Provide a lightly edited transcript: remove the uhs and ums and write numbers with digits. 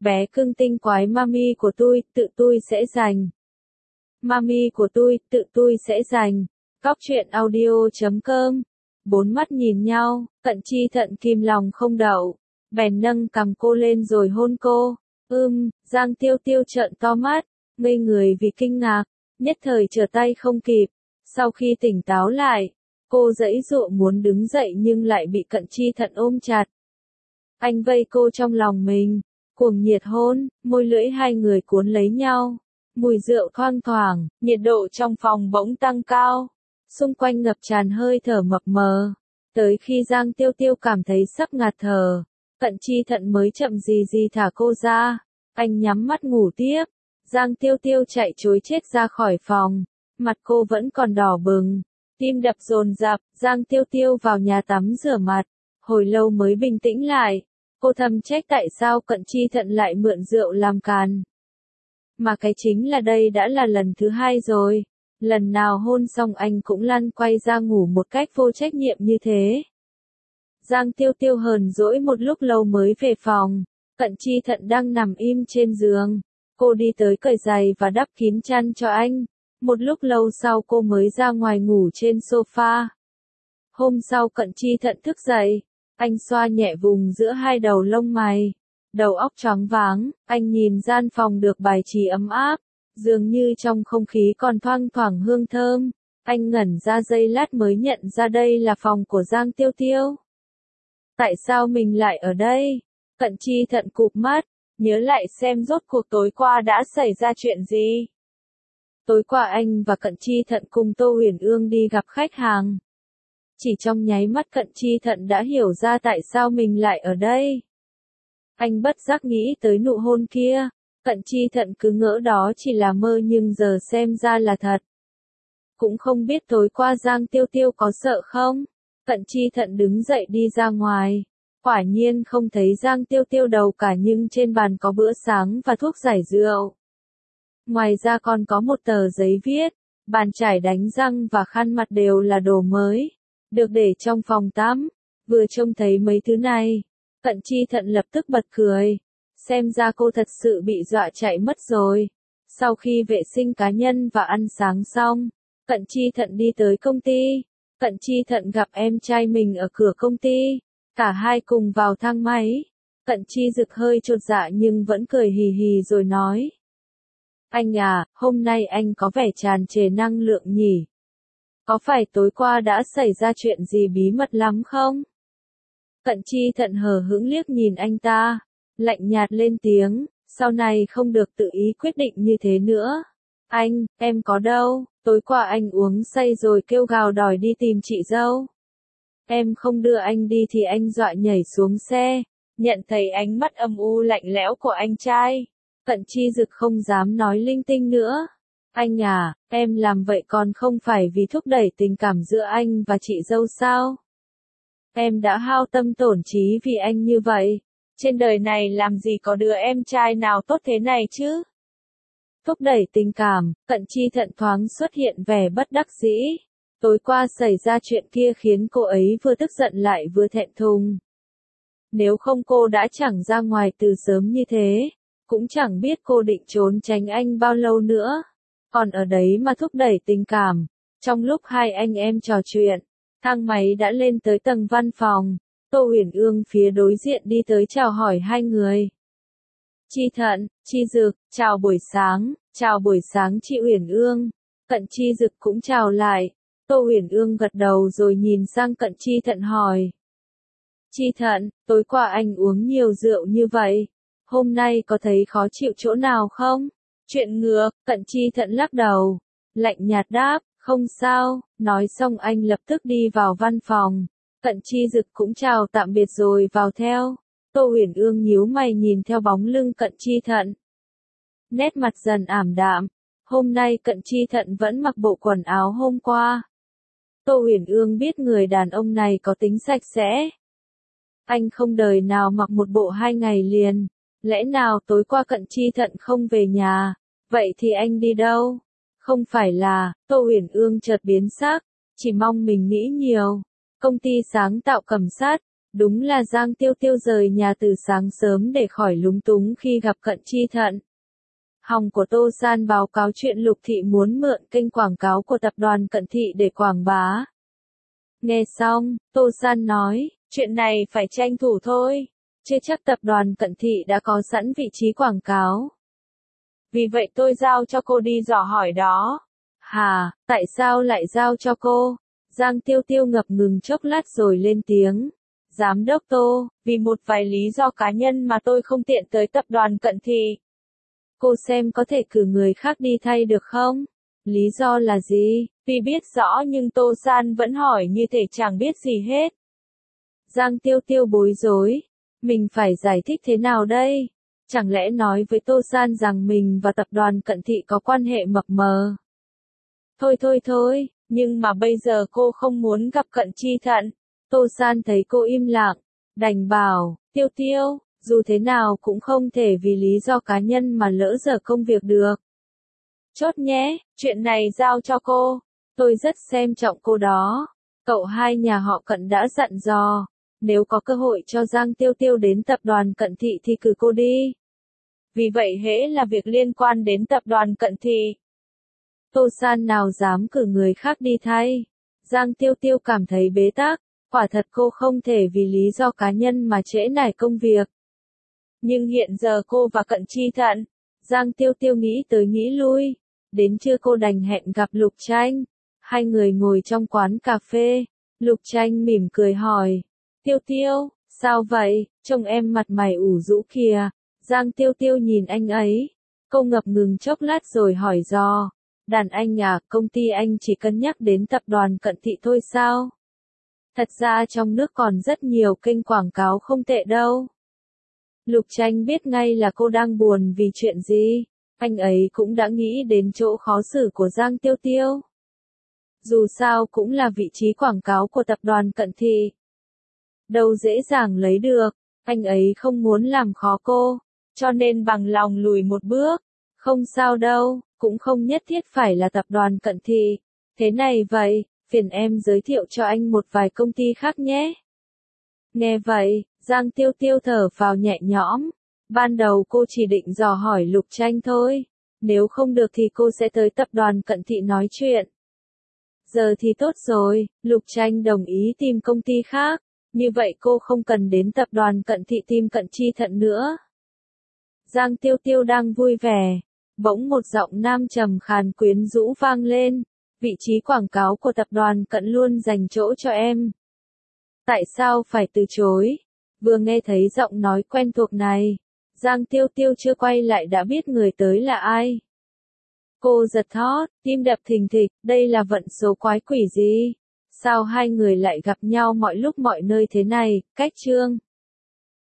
Bé cưng tinh quái mami của tự tôi sẽ giành. Mami của tự tôi sẽ giành. Cóc truyện audio.com. Bốn mắt nhìn nhau, Cận Chi Thận kìm lòng không đậu, bèn nâng cằm cô lên rồi hôn cô. Giang Tiêu Tiêu trợn to mắt, ngây người vì kinh ngạc, nhất thời trở tay không kịp. Sau khi tỉnh táo lại, cô giãy giụa muốn đứng dậy nhưng lại bị Cận Chi Thận ôm chặt. Anh vây cô trong lòng mình, cuồng nhiệt hôn, môi lưỡi hai người cuốn lấy nhau. Mùi rượu thoang thoảng, nhiệt độ trong phòng bỗng tăng cao. Xung quanh ngập tràn hơi thở mập mờ. Tới khi Giang Tiêu Tiêu cảm thấy sắp ngạt thở, Cận Chi Thận mới chậm gì thả cô ra. Anh nhắm mắt ngủ tiếp. Giang Tiêu Tiêu chạy trối chết ra khỏi phòng. Mặt cô vẫn còn đỏ bừng. Tim đập dồn dập. Giang Tiêu Tiêu vào nhà tắm rửa mặt. Hồi lâu mới bình tĩnh lại. Cô thầm trách tại sao Cận Chi Thận lại mượn rượu làm càn. Mà cái chính là đây đã là lần thứ hai rồi. Lần nào hôn xong anh cũng lăn quay ra ngủ một cách vô trách nhiệm như thế. Giang Tiêu Tiêu hờn dỗi một lúc lâu mới về phòng. Cận Chi Thận đang nằm im trên giường. Cô đi tới cởi giày và đắp kín chăn cho anh. Một lúc lâu sau cô mới ra ngoài ngủ trên sofa. Hôm sau Cận Chi Thận thức dậy. Anh xoa nhẹ vùng giữa hai đầu lông mày. Đầu óc choáng váng, anh nhìn gian phòng được bài trí ấm áp. Dường như trong không khí còn thoang thoảng hương thơm. Anh ngẩn ra giây lát mới nhận ra đây là phòng của Giang Tiêu Tiêu. Tại sao mình lại ở đây? Cận Chi Thận cụp mắt, nhớ lại xem rốt cuộc tối qua đã xảy ra chuyện gì. Tối qua anh và Cận Chi Thận cùng Tô Huyền Ương đi gặp khách hàng. Chỉ trong nháy mắt Cận Chi Thận đã hiểu ra tại sao mình lại ở đây. Anh bất giác nghĩ tới nụ hôn kia. Cận Chi Thận cứ ngỡ đó chỉ là mơ nhưng giờ xem ra là thật. Cũng không biết tối qua Giang Tiêu Tiêu có sợ không? Cận Chi Thận đứng dậy đi ra ngoài. Quả nhiên không thấy Giang Tiêu Tiêu đâu cả nhưng trên bàn có bữa sáng và thuốc giải rượu. Ngoài ra còn có một tờ giấy viết, bàn chải đánh răng và khăn mặt đều là đồ mới. Được để trong phòng tắm. Vừa trông thấy mấy thứ này, Cận Chi Thận lập tức bật cười. Xem ra cô thật sự bị dọa chạy mất rồi. Sau khi vệ sinh cá nhân và ăn sáng xong, Cận Chi Thận đi tới công ty. Cận Chi Thận gặp em trai mình ở cửa công ty. Cả hai cùng vào thang máy. Cận Chi Dực hơi chột dạ nhưng vẫn cười hì hì rồi nói. Anh à, hôm nay anh có vẻ tràn trề năng lượng nhỉ? Có phải tối qua đã xảy ra chuyện gì bí mật lắm không? Cận Chi Thận hờ hững liếc nhìn anh ta. Lạnh nhạt lên tiếng, sau này không được tự ý quyết định như thế nữa. Anh, em có đâu, tối qua anh uống say rồi kêu gào đòi đi tìm chị dâu. Em không đưa anh đi thì anh dọa nhảy xuống xe. Nhận thấy ánh mắt âm u lạnh lẽo của anh trai, Cận Chi Dực không dám nói linh tinh nữa. Anh à, em làm vậy còn không phải vì thúc đẩy tình cảm giữa anh và chị dâu sao? Em đã hao tâm tổn trí vì anh như vậy. Trên đời này làm gì có đứa em trai nào tốt thế này chứ? Thúc đẩy tình cảm, Cận Chi Thận thoáng xuất hiện vẻ bất đắc dĩ. Tối qua xảy ra chuyện kia khiến cô ấy vừa tức giận lại vừa thẹn thùng. Nếu không cô đã chẳng ra ngoài từ sớm như thế. Cũng chẳng biết cô định trốn tránh anh bao lâu nữa. Còn ở đấy mà thúc đẩy tình cảm. Trong lúc hai anh em trò chuyện, thang máy đã lên tới tầng văn phòng. Tô Huyền Ương phía đối diện đi tới chào hỏi hai người. Chi Thận, Chi Dực, chào buổi sáng chị Huyền Ương. Cận Chi Dực cũng chào lại. Tô Huyền Ương gật đầu rồi nhìn sang Cận Chi Thận hỏi. Chi Thận, tối qua anh uống nhiều rượu như vậy. Hôm nay có thấy khó chịu chỗ nào không? Chuyện ngược, Cận Chi Thận lắc đầu. Lạnh nhạt đáp, không sao. Nói xong anh lập tức đi vào văn phòng. Cận Chi Dực cũng chào tạm biệt rồi vào theo. Tô Huyền Ương nhíu mày nhìn theo bóng lưng Cận Chi Thận. Nét mặt dần ảm đạm. Hôm nay Cận Chi Thận vẫn mặc bộ quần áo hôm qua. Tô Huyền Ương biết người đàn ông này có tính sạch sẽ. Anh không đời nào mặc một bộ 2 ngày liền. Lẽ nào tối qua Cận Chi Thận không về nhà? Vậy thì anh đi đâu? Không phải là, Tô Huyền Ương chợt biến sắc. Chỉ mong mình nghĩ nhiều. Công ty sáng tạo Cẩm Sát, Đúng là Giang Tiêu Tiêu rời nhà từ sáng sớm để khỏi lúng túng khi gặp Cận Chi Thận. Hòng của Tô San báo cáo chuyện Lục Thị muốn mượn kênh quảng cáo của tập đoàn Cận Thị để quảng bá. Nghe xong, Tô San nói, chuyện này phải tranh thủ thôi, chưa chắc tập đoàn Cận Thị đã có sẵn vị trí quảng cáo. Vì vậy tôi giao cho cô đi dò hỏi đó. Hà, tại sao lại giao cho cô? Giang Tiêu Tiêu ngập ngừng chốc lát rồi lên tiếng. Giám đốc Tô, vì một vài lý do cá nhân mà tôi không tiện tới tập đoàn Cận Thị. Cô xem có thể cử người khác đi thay được không? Lý do là gì? Tuy biết rõ nhưng Tô San vẫn hỏi như thể chẳng biết gì hết. Giang Tiêu Tiêu bối rối. Mình phải giải thích thế nào đây? Chẳng lẽ nói với Tô San rằng mình và tập đoàn Cận Thị có quan hệ mập mờ? Thôi, nhưng mà bây giờ cô không muốn gặp Cận Chi Thận. Tô San thấy cô im lặng, đành bảo, Tiêu Tiêu, dù thế nào cũng không thể vì lý do cá nhân mà lỡ dở công việc được. Chốt nhé, chuyện này giao cho cô. Tôi rất xem trọng cô đó. Cậu hai nhà họ Cận đã dặn dò, nếu có cơ hội cho Giang Tiêu Tiêu đến tập đoàn Cận Thị thì cử cô đi. Vì vậy hễ là việc liên quan đến tập đoàn Cận Thị, Tô San nào dám cử người khác đi thay. Giang Tiêu Tiêu cảm thấy bế tắc, quả thật cô không thể vì lý do cá nhân mà trễ nải công việc. Nhưng hiện giờ cô và Cận Chi Thận, Giang Tiêu Tiêu nghĩ tới nghĩ lui, đến trưa cô đành hẹn gặp Lục Tranh. Hai người ngồi trong quán cà phê, Lục Tranh mỉm cười hỏi, Tiêu Tiêu, sao vậy, trông em mặt mày ủ rũ kìa. Giang Tiêu Tiêu nhìn anh ấy, cô ngập ngừng chốc lát rồi hỏi dò, đàn anh à, công ty anh chỉ cân nhắc đến tập đoàn Cận Thị thôi sao? Thật ra trong nước còn rất nhiều kênh quảng cáo không tệ đâu. Lục Tranh biết ngay là cô đang buồn vì chuyện gì, anh ấy cũng đã nghĩ đến chỗ khó xử của Giang Tiêu Tiêu. Dù sao cũng là vị trí quảng cáo của tập đoàn Cận Thị. Đâu dễ dàng lấy được, anh ấy không muốn làm khó cô, cho nên bằng lòng lùi một bước. Không sao đâu, cũng không nhất thiết phải là tập đoàn Cận Thị. Thế này vậy, phiền em giới thiệu cho anh một vài công ty khác nhé. Nghe vậy, Giang Tiêu Tiêu thở phào nhẹ nhõm. Ban đầu cô chỉ định dò hỏi Lục Tranh thôi. Nếu không được thì cô sẽ tới tập đoàn Cận Thị nói chuyện. Giờ thì tốt rồi, Lục Tranh đồng ý tìm công ty khác. Như vậy cô không cần đến tập đoàn Cận Thị tìm Cận Chi Thận nữa. Giang Tiêu Tiêu đang vui vẻ. Bỗng một giọng nam trầm khàn quyến rũ vang lên. Vị trí quảng cáo của tập đoàn Cận luôn dành chỗ cho em. Tại sao phải từ chối? Vừa nghe thấy giọng nói quen thuộc này, Giang Tiêu Tiêu chưa quay lại đã biết người tới là ai. Cô giật thót, tim đập thình thịch, đây là vận số quái quỷ gì? Sao hai người lại gặp nhau mọi lúc mọi nơi thế này? Cách chương